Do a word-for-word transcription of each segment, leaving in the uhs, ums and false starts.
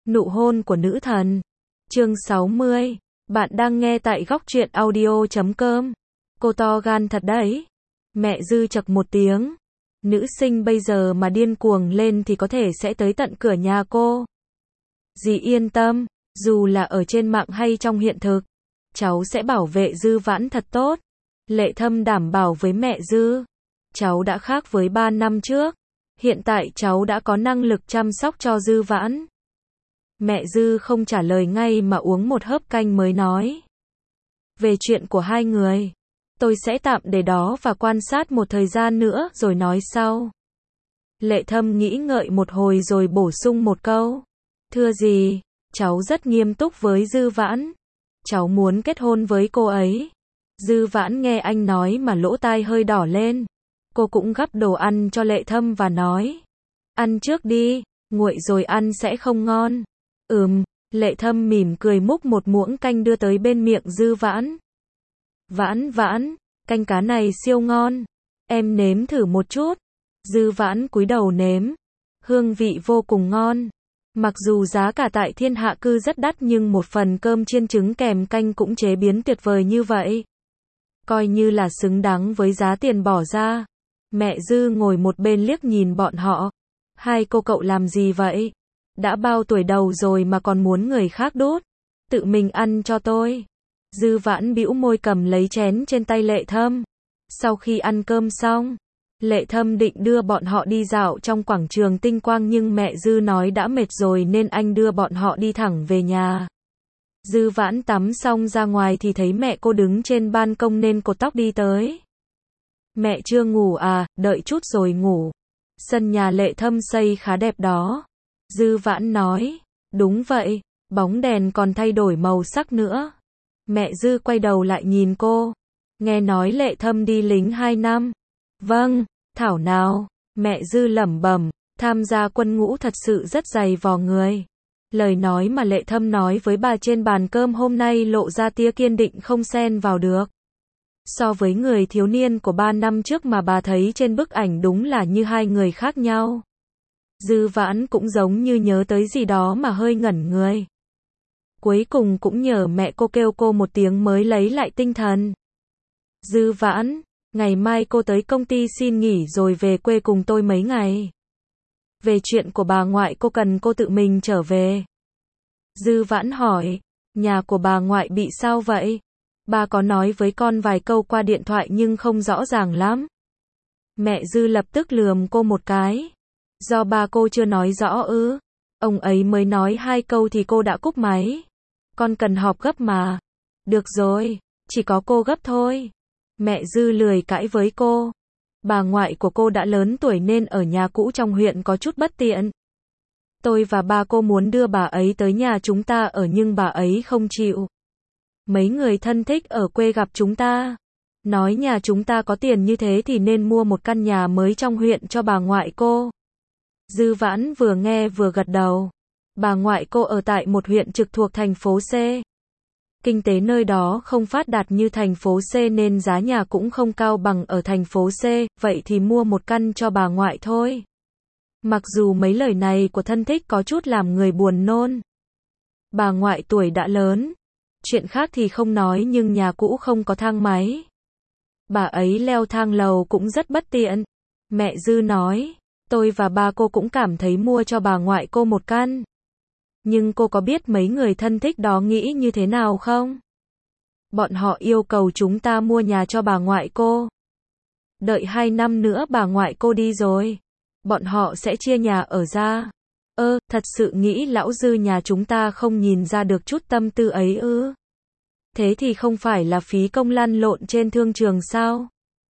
Nụ hôn của nữ thần. Chương sáu mươi. Bạn đang nghe tại góc truyện audio chấm com. Cô to gan thật đấy. Mẹ Dư chậc một tiếng. Nữ sinh bây giờ mà điên cuồng lên thì có thể sẽ tới tận cửa nhà cô. Dì yên tâm, dù là ở trên mạng hay trong hiện thực, cháu sẽ bảo vệ Dư Vãn thật tốt. Lệ Thâm đảm bảo với mẹ Dư. Cháu đã khác với ba năm trước. Hiện tại cháu đã có năng lực chăm sóc cho Dư Vãn. Mẹ Dư không trả lời ngay mà uống một hớp canh mới nói. Về chuyện của hai người, tôi sẽ tạm để đó và quan sát một thời gian nữa rồi nói sau. Lệ Thâm nghĩ ngợi một hồi rồi bổ sung một câu. Thưa dì, cháu rất nghiêm túc với Dư Vãn. Cháu muốn kết hôn với cô ấy. Dư Vãn nghe anh nói mà lỗ tai hơi đỏ lên. Cô cũng gắp đồ ăn cho Lệ Thâm và nói. Ăn trước đi, nguội rồi ăn sẽ không ngon. Ừm, Lệ Thâm mỉm cười múc một muỗng canh đưa tới bên miệng Dư Vãn. Vãn Vãn, canh cá này siêu ngon. Em nếm thử một chút. Dư Vãn cúi đầu nếm. Hương vị vô cùng ngon. Mặc dù giá cả tại Thiên Hạ Cư rất đắt nhưng một phần cơm chiên trứng kèm canh cũng chế biến tuyệt vời như vậy. Coi như là xứng đáng với giá tiền bỏ ra. Mẹ Dư ngồi một bên liếc nhìn bọn họ. Hai cô cậu làm gì vậy? Đã bao tuổi đầu rồi mà còn muốn người khác đút. Tự mình ăn cho tôi. Dư Vãn bĩu môi cầm lấy chén trên tay Lệ Thâm. Sau khi ăn cơm xong, Lệ Thâm định đưa bọn họ đi dạo trong quảng trường Tinh Quang nhưng mẹ Dư nói đã mệt rồi nên anh đưa bọn họ đi thẳng về nhà. Dư Vãn tắm xong ra ngoài thì thấy mẹ cô đứng trên ban công nên cột tóc đi tới. Mẹ chưa ngủ à, đợi chút rồi ngủ. Sân nhà Lệ Thâm xây khá đẹp đó. Dư Vãn nói. Đúng vậy, bóng đèn còn thay đổi màu sắc nữa. Mẹ Dư quay đầu lại nhìn cô. Nghe nói Lệ Thâm đi lính hai năm. Vâng, thảo nào. Mẹ Dư lẩm bẩm. Tham gia quân ngũ thật sự rất dày vò người. Lời nói mà Lệ Thâm nói với bà trên bàn cơm hôm nay lộ ra tia kiên định không xen vào được. So với người thiếu niên của ba năm trước mà bà thấy trên bức ảnh đúng là như hai người khác nhau. Dư Vãn cũng giống như nhớ tới gì đó mà hơi ngẩn người. Cuối cùng cũng nhờ mẹ cô kêu cô một tiếng mới lấy lại tinh thần. Dư Vãn, ngày mai cô tới công ty xin nghỉ rồi về quê cùng tôi mấy ngày. Về chuyện của bà ngoại cô cần cô tự mình trở về. Dư Vãn hỏi, nhà của bà ngoại bị sao vậy? Bà có nói với con vài câu qua điện thoại nhưng không rõ ràng lắm. Mẹ Dư lập tức lườm cô một cái. Do ba cô chưa nói rõ ư? Ông ấy mới nói hai câu thì cô đã cúp máy. Con cần họp gấp mà. Được rồi, chỉ có cô gấp thôi. Mẹ Dư lười cãi với cô. Bà ngoại của cô đã lớn tuổi nên ở nhà cũ trong huyện có chút bất tiện. Tôi và ba cô muốn đưa bà ấy tới nhà chúng ta ở nhưng bà ấy không chịu. Mấy người thân thích ở quê gặp chúng ta. Nói nhà chúng ta có tiền như thế thì nên mua một căn nhà mới trong huyện cho bà ngoại cô. Dư Vãn vừa nghe vừa gật đầu. Bà ngoại cô ở tại một huyện trực thuộc thành phố C. Kinh tế nơi đó không phát đạt như thành phố C nên giá nhà cũng không cao bằng ở thành phố C, vậy thì mua một căn cho bà ngoại thôi. Mặc dù mấy lời này của thân thích có chút làm người buồn nôn. Bà ngoại tuổi đã lớn. Chuyện khác thì không nói nhưng nhà cũ không có thang máy. Bà ấy leo thang lầu cũng rất bất tiện. Mẹ Dư nói, tôi và ba cô cũng cảm thấy mua cho bà ngoại cô một căn. Nhưng cô có biết mấy người thân thích đó nghĩ như thế nào không? Bọn họ yêu cầu chúng ta mua nhà cho bà ngoại cô. Đợi hai năm nữa bà ngoại cô đi rồi. Bọn họ sẽ chia nhà ở ra. Ơ, thật sự nghĩ lão Dư nhà chúng ta không nhìn ra được chút tâm tư ấy ư? Thế thì không phải là phí công lăn lộn trên thương trường sao?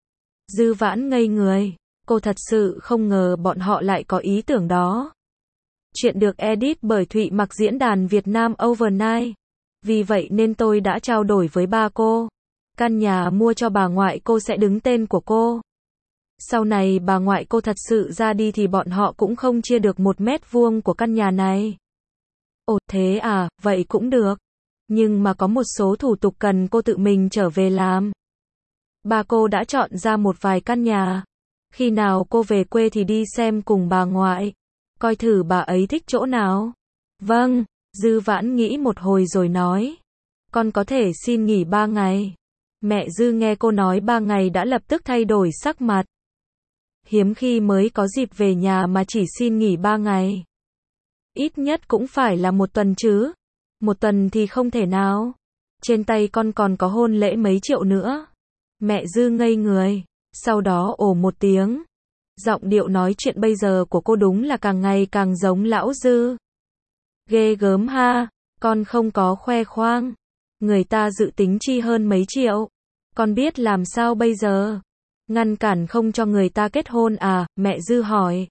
Dư Vãn ngây người. Cô thật sự không ngờ bọn họ lại có ý tưởng đó. Chuyện được edit bởi Thụy Mặc diễn đàn Việt Nam Overnight. Vì vậy nên tôi đã trao đổi với ba cô. Căn nhà mua cho bà ngoại cô sẽ đứng tên của cô. Sau này bà ngoại cô thật sự ra đi thì bọn họ cũng không chia được một mét vuông của căn nhà này. Ồ thế à, vậy cũng được. Nhưng mà có một số thủ tục cần cô tự mình trở về làm. Bà cô đã chọn ra một vài căn nhà. Khi nào cô về quê thì đi xem cùng bà ngoại. Coi thử bà ấy thích chỗ nào. Vâng, Dư Vãn nghĩ một hồi rồi nói. Con có thể xin nghỉ ba ngày. Mẹ Dư nghe cô nói ba ngày đã lập tức thay đổi sắc mặt. Hiếm khi mới có dịp về nhà mà chỉ xin nghỉ ba ngày. Ít nhất cũng phải là một tuần chứ. Một tuần thì không thể nào. Trên tay con còn có hôn lễ mấy triệu nữa. Mẹ Dư ngây người. Sau đó ồ một tiếng. Giọng điệu nói chuyện bây giờ của cô đúng là càng ngày càng giống lão Dư. Ghê gớm ha. Con không có khoe khoang. Người ta dự tính chi hơn mấy triệu. Con biết làm sao bây giờ? Ngăn cản không cho người ta kết hôn à? Mẹ Dư hỏi.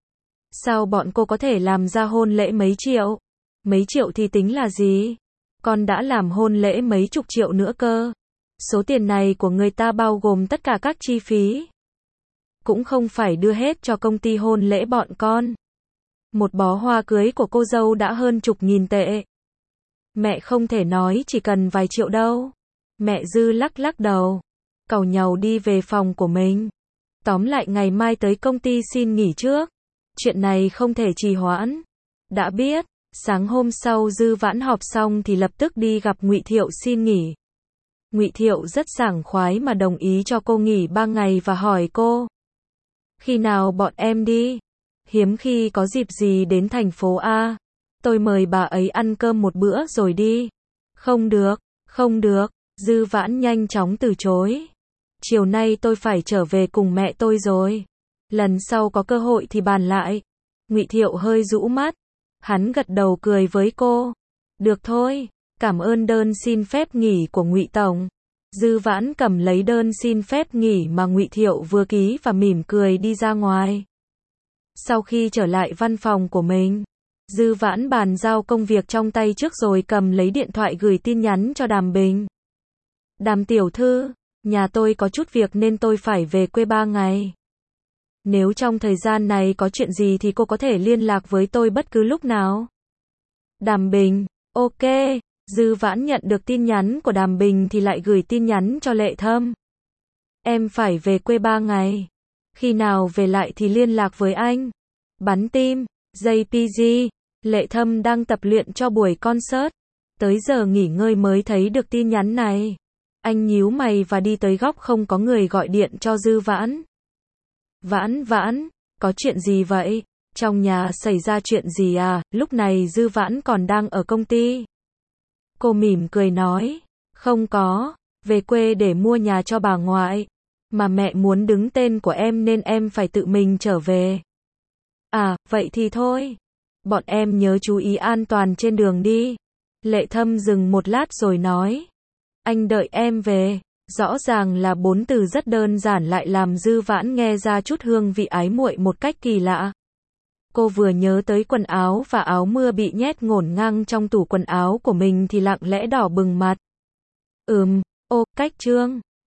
Sao bọn cô có thể làm ra hôn lễ mấy triệu? Mấy triệu thì tính là gì? Con đã làm hôn lễ mấy chục triệu nữa cơ. Số tiền này của người ta bao gồm tất cả các chi phí. Cũng không phải đưa hết cho công ty hôn lễ bọn con. Một bó hoa cưới của cô dâu đã hơn chục nghìn tệ. Mẹ không thể nói chỉ cần vài triệu đâu. Mẹ Dư lắc lắc đầu. Càu nhàu đi về phòng của mình. Tóm lại ngày mai tới công ty xin nghỉ trước. Chuyện này không thể trì hoãn. Đã biết. Sáng hôm sau Dư Vãn họp xong thì lập tức đi gặp Ngụy Thiệu xin nghỉ. Ngụy Thiệu rất sảng khoái mà đồng ý cho cô nghỉ ba ngày và hỏi cô. Khi nào bọn em đi? Hiếm khi có dịp gì đến thành phố A. Tôi mời bà ấy ăn cơm một bữa rồi đi. Không được, không được. Dư Vãn nhanh chóng từ chối. Chiều nay tôi phải trở về cùng mẹ tôi rồi. Lần sau có cơ hội thì bàn lại. Ngụy Thiệu hơi rũ mắt. Hắn gật đầu cười với cô. Được thôi, cảm ơn đơn xin phép nghỉ của Ngụy Tổng. Dư Vãn cầm lấy đơn xin phép nghỉ mà Ngụy Thiệu vừa ký và mỉm cười đi ra ngoài. Sau khi trở lại văn phòng của mình, Dư Vãn bàn giao công việc trong tay trước rồi cầm lấy điện thoại gửi tin nhắn cho Đàm Bình. Đàm tiểu thư, nhà tôi có chút việc nên tôi phải về quê ba ngày. Nếu trong thời gian này có chuyện gì thì cô có thể liên lạc với tôi bất cứ lúc nào. Đàm Bình, ok. Dư Vãn nhận được tin nhắn của Đàm Bình thì lại gửi tin nhắn cho Lệ Thâm. Em phải về quê ba ngày. Khi nào về lại thì liên lạc với anh. Bắn tim, gi pê giê, Lệ Thâm đang tập luyện cho buổi concert. Tới giờ nghỉ ngơi mới thấy được tin nhắn này. Anh nhíu mày và đi tới góc không có người gọi điện cho Dư Vãn. Vãn Vãn, có chuyện gì vậy? Trong nhà xảy ra chuyện gì à? Lúc này Dư Vãn còn đang ở công ty. Cô mỉm cười nói, không có, về quê để mua nhà cho bà ngoại. Mà mẹ muốn đứng tên của em nên em phải tự mình trở về. À, vậy thì thôi. Bọn em nhớ chú ý an toàn trên đường đi. Lệ Thâm dừng một lát rồi nói. Anh đợi em về. Rõ ràng là bốn từ rất đơn giản lại làm Dư Vãn nghe ra chút hương vị ái muội một cách kỳ lạ. Cô vừa nhớ tới quần áo và áo mưa bị nhét ngổn ngang trong tủ quần áo của mình thì lặng lẽ đỏ bừng mặt. Ừm, ô, cách trương.